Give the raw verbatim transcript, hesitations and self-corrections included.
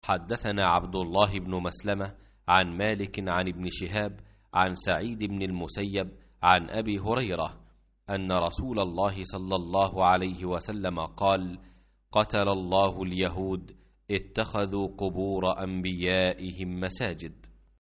حدثنا عبد الله بن مسلمة عن مالك عن ابن شهاب عن سعيد بن المسيب عن أبي هريرة أن رسول الله صلى الله عليه وسلم قال: قتل الله اليهود اتخذوا قبور أنبيائهم مساجد.